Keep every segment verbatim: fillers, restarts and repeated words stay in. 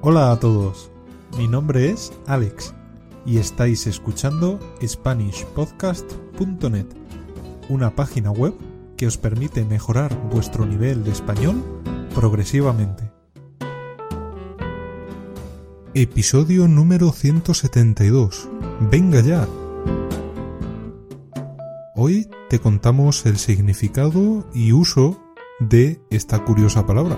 Hola a todos, mi nombre es Alex y estáis escuchando Spanish Podcast punto net, una página web que os permite mejorar vuestro nivel de español progresivamente. Episodio número ciento setenta y dos. ¡Venga ya! Hoy te contamos el significado y uso de esta curiosa palabra.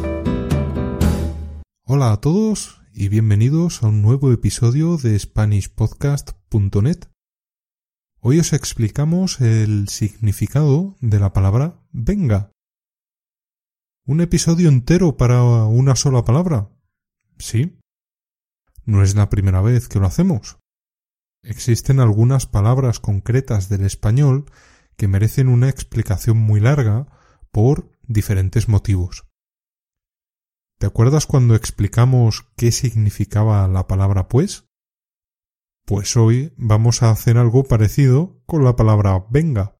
Hola a todos y bienvenidos a un nuevo episodio de Spanish Podcast punto net. Hoy os explicamos el significado de la palabra venga. ¿Un episodio entero para una sola palabra? Sí. No es la primera vez que lo hacemos. Existen algunas palabras concretas del español que merecen una explicación muy larga por diferentes motivos. ¿Te acuerdas cuando explicamos qué significaba la palabra pues? Pues hoy vamos a hacer algo parecido con la palabra venga.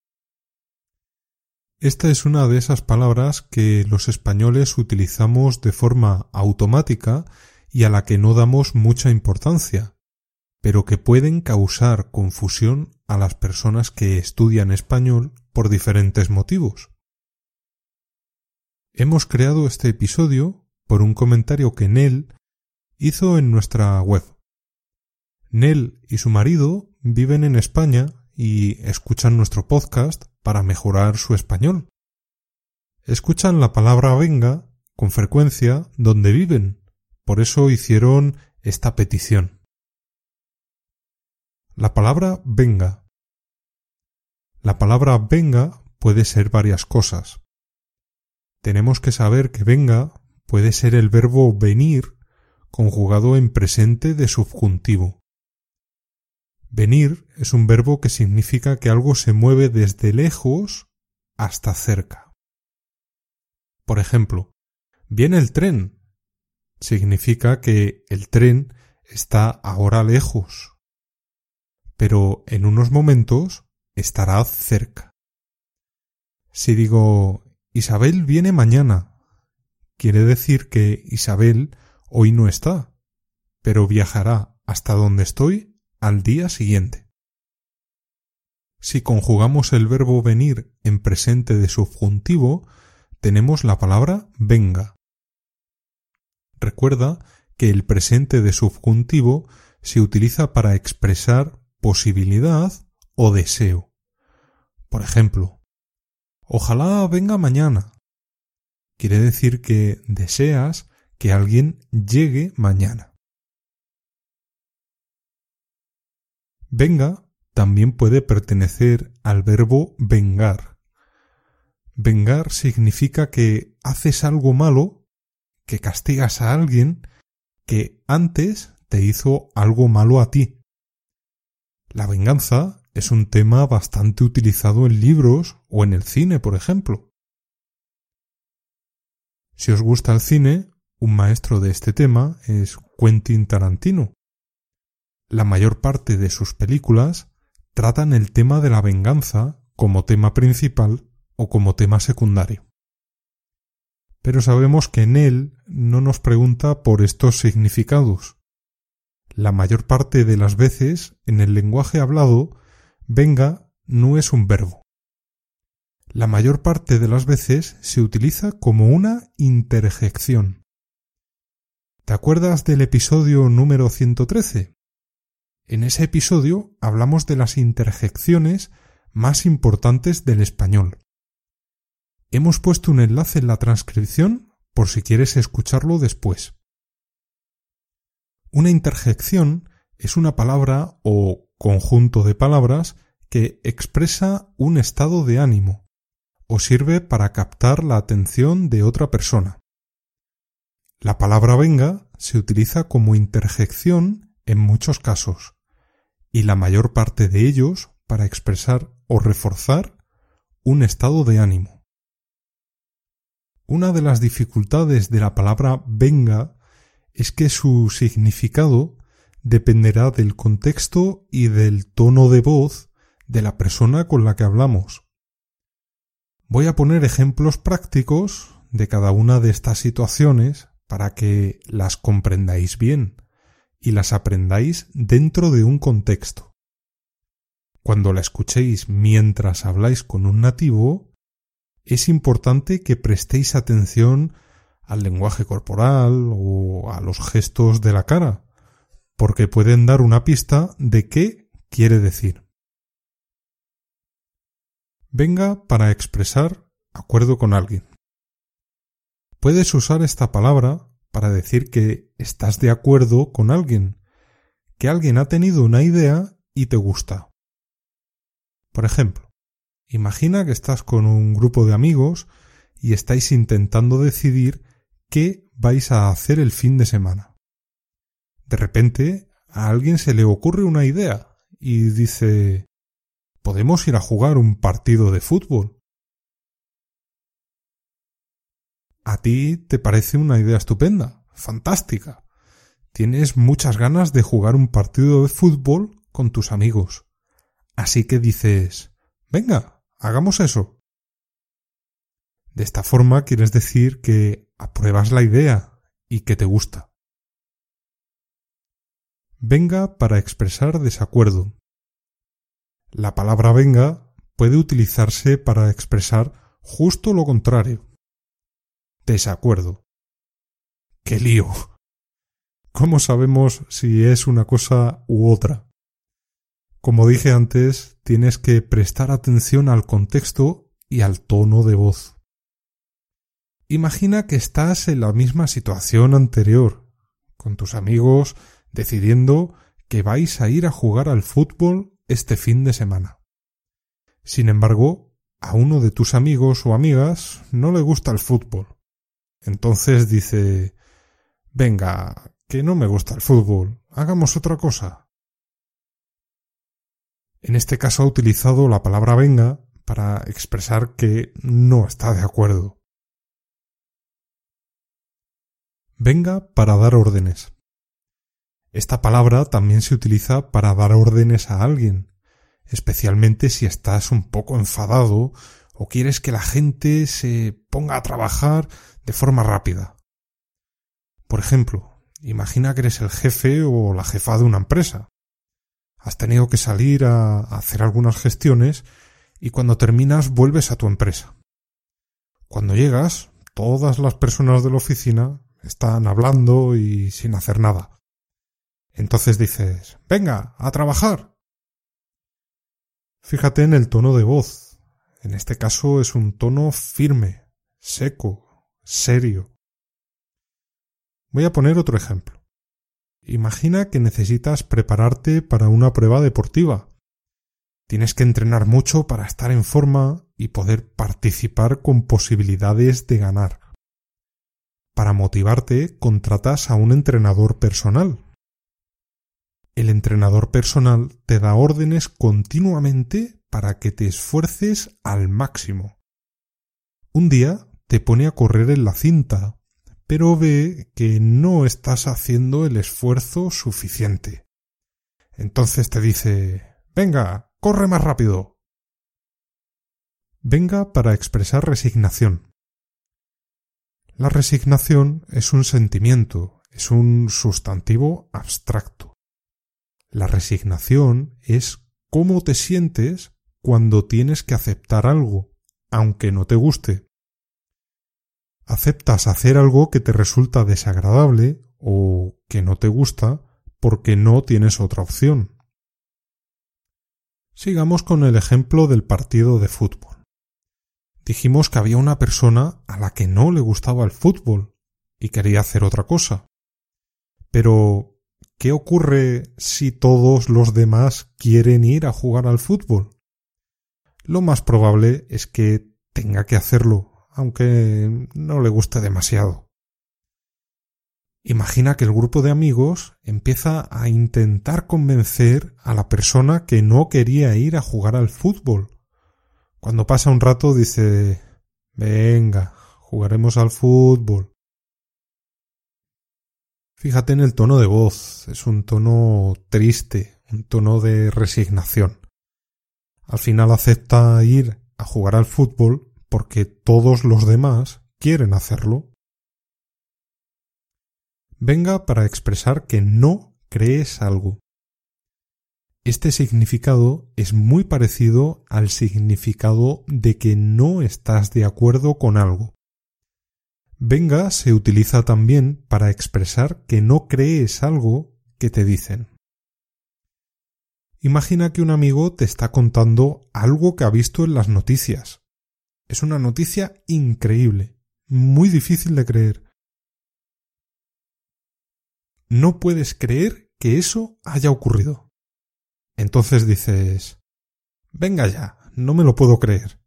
Esta es una de esas palabras que los españoles utilizamos de forma automática y a la que no damos mucha importancia, pero que pueden causar confusión a las personas que estudian español por diferentes motivos. Hemos creado este episodio por un comentario que Nel hizo en nuestra web. Nel y su marido viven en España y escuchan nuestro podcast para mejorar su español. Escuchan la palabra venga con frecuencia donde viven, por eso hicieron esta petición. La palabra venga. La palabra venga puede ser varias cosas. Tenemos que saber que venga puede ser el verbo venir conjugado en presente de subjuntivo. Venir es un verbo que significa que algo se mueve desde lejos hasta cerca. Por ejemplo, viene el tren. Significa que el tren está ahora lejos, pero en unos momentos estará cerca. Si digo Isabel viene mañana, quiere decir que Isabel hoy no está, pero viajará hasta donde estoy al día siguiente. Si conjugamos el verbo venir en presente de subjuntivo, tenemos la palabra venga. Recuerda que el presente de subjuntivo se utiliza para expresar posibilidad o deseo. Por ejemplo, ojalá venga mañana. Quiere decir que deseas que alguien llegue mañana. Venga también puede pertenecer al verbo vengar. Vengar significa que haces algo malo, que castigas a alguien que antes te hizo algo malo a ti. La venganza es un tema bastante utilizado en libros o en el cine, por ejemplo. Si os gusta el cine, un maestro de este tema es Quentin Tarantino. La mayor parte de sus películas tratan el tema de la venganza como tema principal o como tema secundario. Pero sabemos que en él no nos pregunta por estos significados. La mayor parte de las veces, en el lenguaje hablado, venga no es un verbo. La mayor parte de las veces se utiliza como una interjección. ¿Te acuerdas del episodio número ciento trece? En ese episodio hablamos de las interjecciones más importantes del español. Hemos puesto un enlace en la transcripción por si quieres escucharlo después. Una interjección es una palabra o conjunto de palabras que expresa un estado de ánimo o sirve para captar la atención de otra persona. La palabra venga se utiliza como interjección en muchos casos, y la mayor parte de ellos para expresar o reforzar un estado de ánimo. Una de las dificultades de la palabra venga es que su significado dependerá del contexto y del tono de voz de la persona con la que hablamos. Voy a poner ejemplos prácticos de cada una de estas situaciones para que las comprendáis bien y las aprendáis dentro de un contexto. Cuando la escuchéis mientras habláis con un nativo, es importante que prestéis atención al lenguaje corporal o a los gestos de la cara, porque pueden dar una pista de qué quiere decir. Venga para expresar acuerdo con alguien. Puedes usar esta palabra para decir que estás de acuerdo con alguien, que alguien ha tenido una idea y te gusta. Por ejemplo, imagina que estás con un grupo de amigos y estáis intentando decidir qué vais a hacer el fin de semana. De repente, a alguien se le ocurre una idea y dice: ¿podemos ir a jugar un partido de fútbol? A ti te parece una idea estupenda, fantástica. Tienes muchas ganas de jugar un partido de fútbol con tus amigos. Así que dices: venga, hagamos eso. De esta forma quieres decir que apruebas la idea y que te gusta. Venga para expresar desacuerdo. La palabra venga puede utilizarse para expresar justo lo contrario. Desacuerdo. ¡Qué lío! ¿Cómo sabemos si es una cosa u otra? Como dije antes, tienes que prestar atención al contexto y al tono de voz. Imagina que estás en la misma situación anterior, con tus amigos, decidiendo que vais a ir a jugar al fútbol este fin de semana. Sin embargo, a uno de tus amigos o amigas no le gusta el fútbol. Entonces dice: venga, que no me gusta el fútbol, hagamos otra cosa. En este caso ha utilizado la palabra venga para expresar que no está de acuerdo. Venga para dar órdenes. Esta palabra también se utiliza para dar órdenes a alguien, especialmente si estás un poco enfadado o quieres que la gente se ponga a trabajar de forma rápida. Por ejemplo, imagina que eres el jefe o la jefa de una empresa. Has tenido que salir a hacer algunas gestiones y cuando terminas vuelves a tu empresa. Cuando llegas, todas las personas de la oficina están hablando y sin hacer nada. Entonces dices: venga, a trabajar. Fíjate en el tono de voz. En este caso es un tono firme, seco, serio. Voy a poner otro ejemplo. Imagina que necesitas prepararte para una prueba deportiva. Tienes que entrenar mucho para estar en forma y poder participar con posibilidades de ganar. Para motivarte, contratas a un entrenador personal. El entrenador personal te da órdenes continuamente para que te esfuerces al máximo. Un día te pone a correr en la cinta, pero ve que no estás haciendo el esfuerzo suficiente. Entonces te dice: venga, corre más rápido. Venga para expresar resignación. La resignación es un sentimiento, es un sustantivo abstracto. La resignación es cómo te sientes cuando tienes que aceptar algo, aunque no te guste. Aceptas hacer algo que te resulta desagradable o que no te gusta porque no tienes otra opción. Sigamos con el ejemplo del partido de fútbol. Dijimos que había una persona a la que no le gustaba el fútbol y quería hacer otra cosa. Pero, ¿qué ocurre si todos los demás quieren ir a jugar al fútbol? Lo más probable es que tenga que hacerlo, aunque no le guste demasiado. Imagina que el grupo de amigos empieza a intentar convencer a la persona que no quería ir a jugar al fútbol. Cuando pasa un rato dice: venga, jugaremos al fútbol. Fíjate en el tono de voz, es un tono triste, un tono de resignación. Al final acepta ir a jugar al fútbol porque todos los demás quieren hacerlo. venga para expresar que no crees algo. Este significado es muy parecido al significado de que no estás de acuerdo con algo. Venga se utiliza también para expresar que no crees algo que te dicen. Imagina que un amigo te está contando algo que ha visto en las noticias. Es una noticia increíble, muy difícil de creer. No puedes creer que eso haya ocurrido. Entonces dices, venga ya, no me lo puedo creer.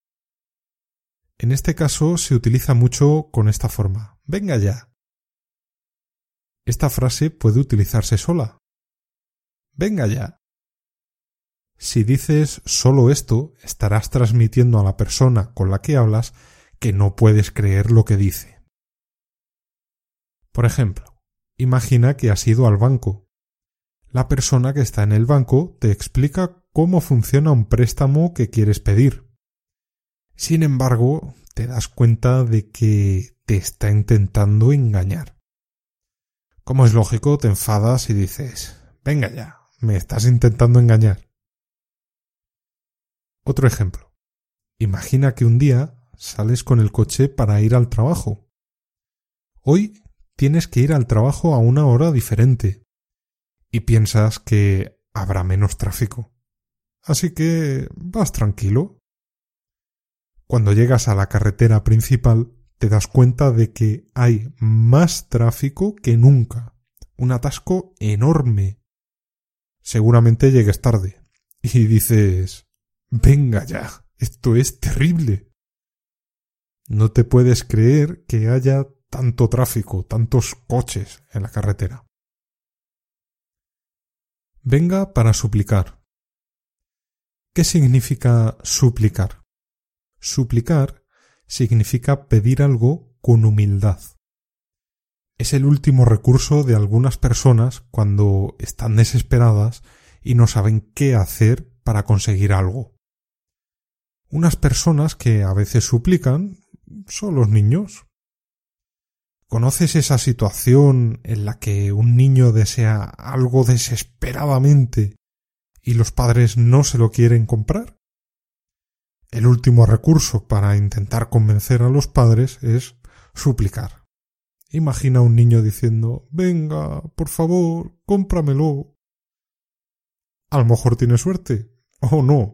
En este caso se utiliza mucho con esta forma, venga ya. Esta frase puede utilizarse sola. Venga ya. Si dices solo esto, estarás transmitiendo a la persona con la que hablas que no puedes creer lo que dice. Por ejemplo, imagina que has ido al banco. La persona que está en el banco te explica cómo funciona un préstamo que quieres pedir. Sin embargo, te das cuenta de que te está intentando engañar. Como es lógico, te enfadas y dices, venga ya, me estás intentando engañar. Otro ejemplo. Imagina que un día sales con el coche para ir al trabajo. Hoy tienes que ir al trabajo a una hora diferente y piensas que habrá menos tráfico. Así que vas tranquilo. Cuando llegas a la carretera principal te das cuenta de que hay más tráfico que nunca. Un atasco enorme. Seguramente llegues tarde y dices, venga ya, esto es terrible. No te puedes creer que haya tanto tráfico, tantos coches en la carretera. Venga para suplicar. ¿Qué significa suplicar? Suplicar significa pedir algo con humildad. Es el último recurso de algunas personas cuando están desesperadas y no saben qué hacer para conseguir algo. Unas personas que a veces suplican son los niños. ¿Conoces esa situación en la que un niño desea algo desesperadamente y los padres no se lo quieren comprar? El último recurso para intentar convencer a los padres es suplicar. Imagina a un niño diciendo, venga, por favor, cómpramelo. A lo mejor tiene suerte, o no.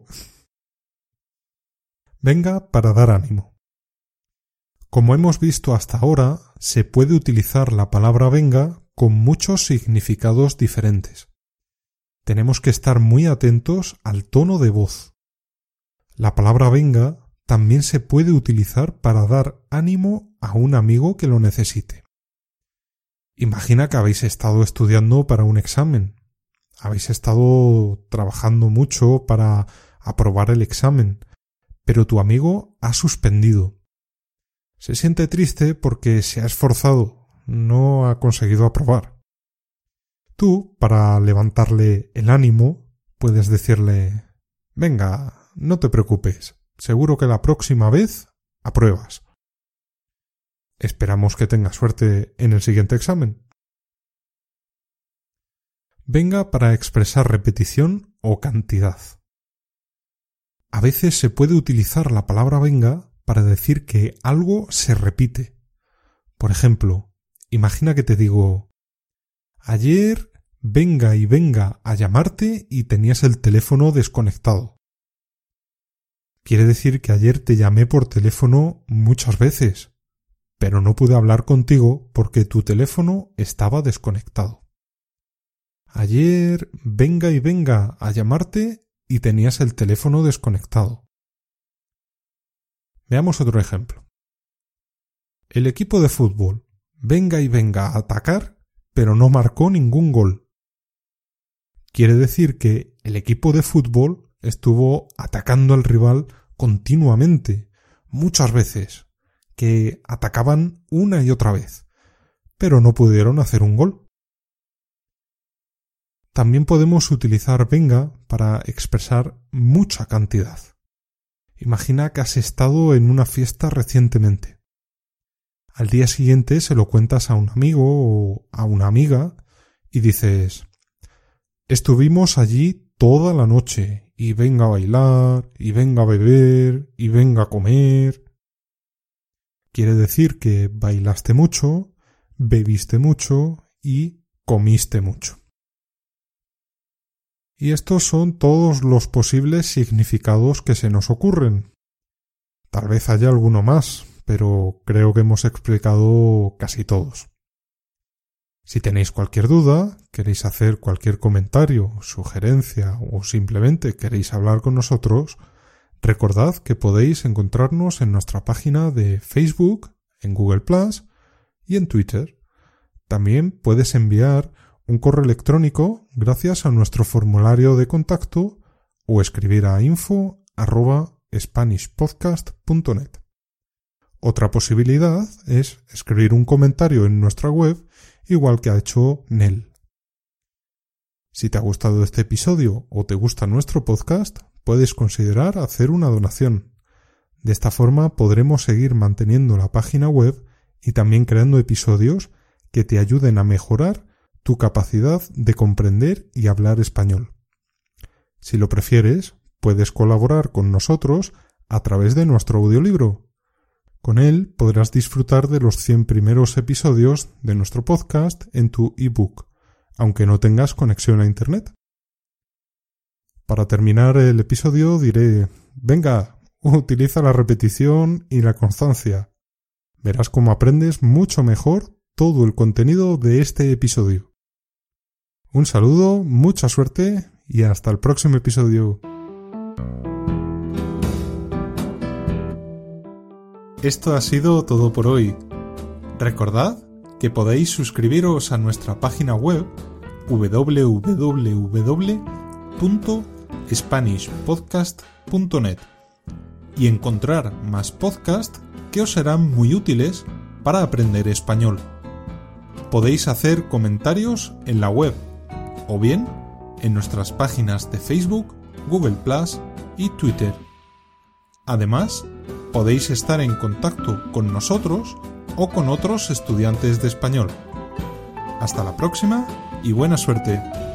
Venga para dar ánimo. Como hemos visto hasta ahora, se puede utilizar la palabra venga con muchos significados diferentes. Tenemos que estar muy atentos al tono de voz. La palabra venga también se puede utilizar para dar ánimo a un amigo que lo necesite. Imagina que habéis estado estudiando para un examen. Habéis estado trabajando mucho para aprobar el examen, pero tu amigo ha suspendido. Se siente triste porque se ha esforzado, no ha conseguido aprobar. Tú, para levantarle el ánimo, puedes decirle, venga, no te preocupes, seguro que la próxima vez apruebas. Esperamos que tengas suerte en el siguiente examen. Venga para expresar repetición o cantidad. A veces se puede utilizar la palabra venga para decir que algo se repite. Por ejemplo, imagina que te digo, ayer venga y venga a llamarte y tenías el teléfono desconectado. Quiere decir que ayer te llamé por teléfono muchas veces, pero no pude hablar contigo porque tu teléfono estaba desconectado. Ayer venga y venga a llamarte y tenías el teléfono desconectado. Veamos otro ejemplo. El equipo de fútbol venga y venga a atacar, pero no marcó ningún gol. Quiere decir que el equipo de fútbol estuvo atacando al rival continuamente, muchas veces, que atacaban una y otra vez, pero no pudieron hacer un gol. También podemos utilizar venga para expresar mucha cantidad. Imagina que has estado en una fiesta recientemente. al día siguiente se lo cuentas a un amigo o a una amiga y dices: estuvimos allí toda la noche y venga a bailar, y venga a beber, y venga a comer. Quiere decir que bailaste mucho, bebiste mucho y comiste mucho. Y estos son todos los posibles significados que se nos ocurren. Tal vez haya alguno más, pero creo que hemos explicado casi todos. Si tenéis cualquier duda, queréis hacer cualquier comentario, sugerencia o simplemente queréis hablar con nosotros, recordad que podéis encontrarnos en nuestra página de Facebook, en Google plus y en Twitter. También puedes enviar un correo electrónico gracias a nuestro formulario de contacto o escribir a info arroba spanishpodcast punto net. Otra posibilidad es escribir un comentario en nuestra web, igual que ha hecho Nel. Si te ha gustado este episodio o te gusta nuestro podcast, puedes considerar hacer una donación. De esta forma podremos seguir manteniendo la página web y también creando episodios que te ayuden a mejorar tu capacidad de comprender y hablar español. Si lo prefieres, puedes colaborar con nosotros a través de nuestro audiolibro. Con él podrás disfrutar de los cien primeros episodios de nuestro podcast en tu ebook, aunque no tengas conexión a internet. Para terminar el episodio diré: venga, utiliza la repetición y la constancia. Verás cómo aprendes mucho mejor todo el contenido de este episodio. Un saludo, mucha suerte y hasta el próximo episodio. Esto ha sido todo por hoy. Recordad que podéis suscribiros a nuestra página web doble u doble u doble u punto spanish podcast punto net y encontrar más podcasts que os serán muy útiles para aprender español. Podéis hacer comentarios en la web o bien en nuestras páginas de Facebook, Google plus y Twitter. Además, podéis estar en contacto con nosotros o con otros estudiantes de español. Hasta la próxima y buena suerte.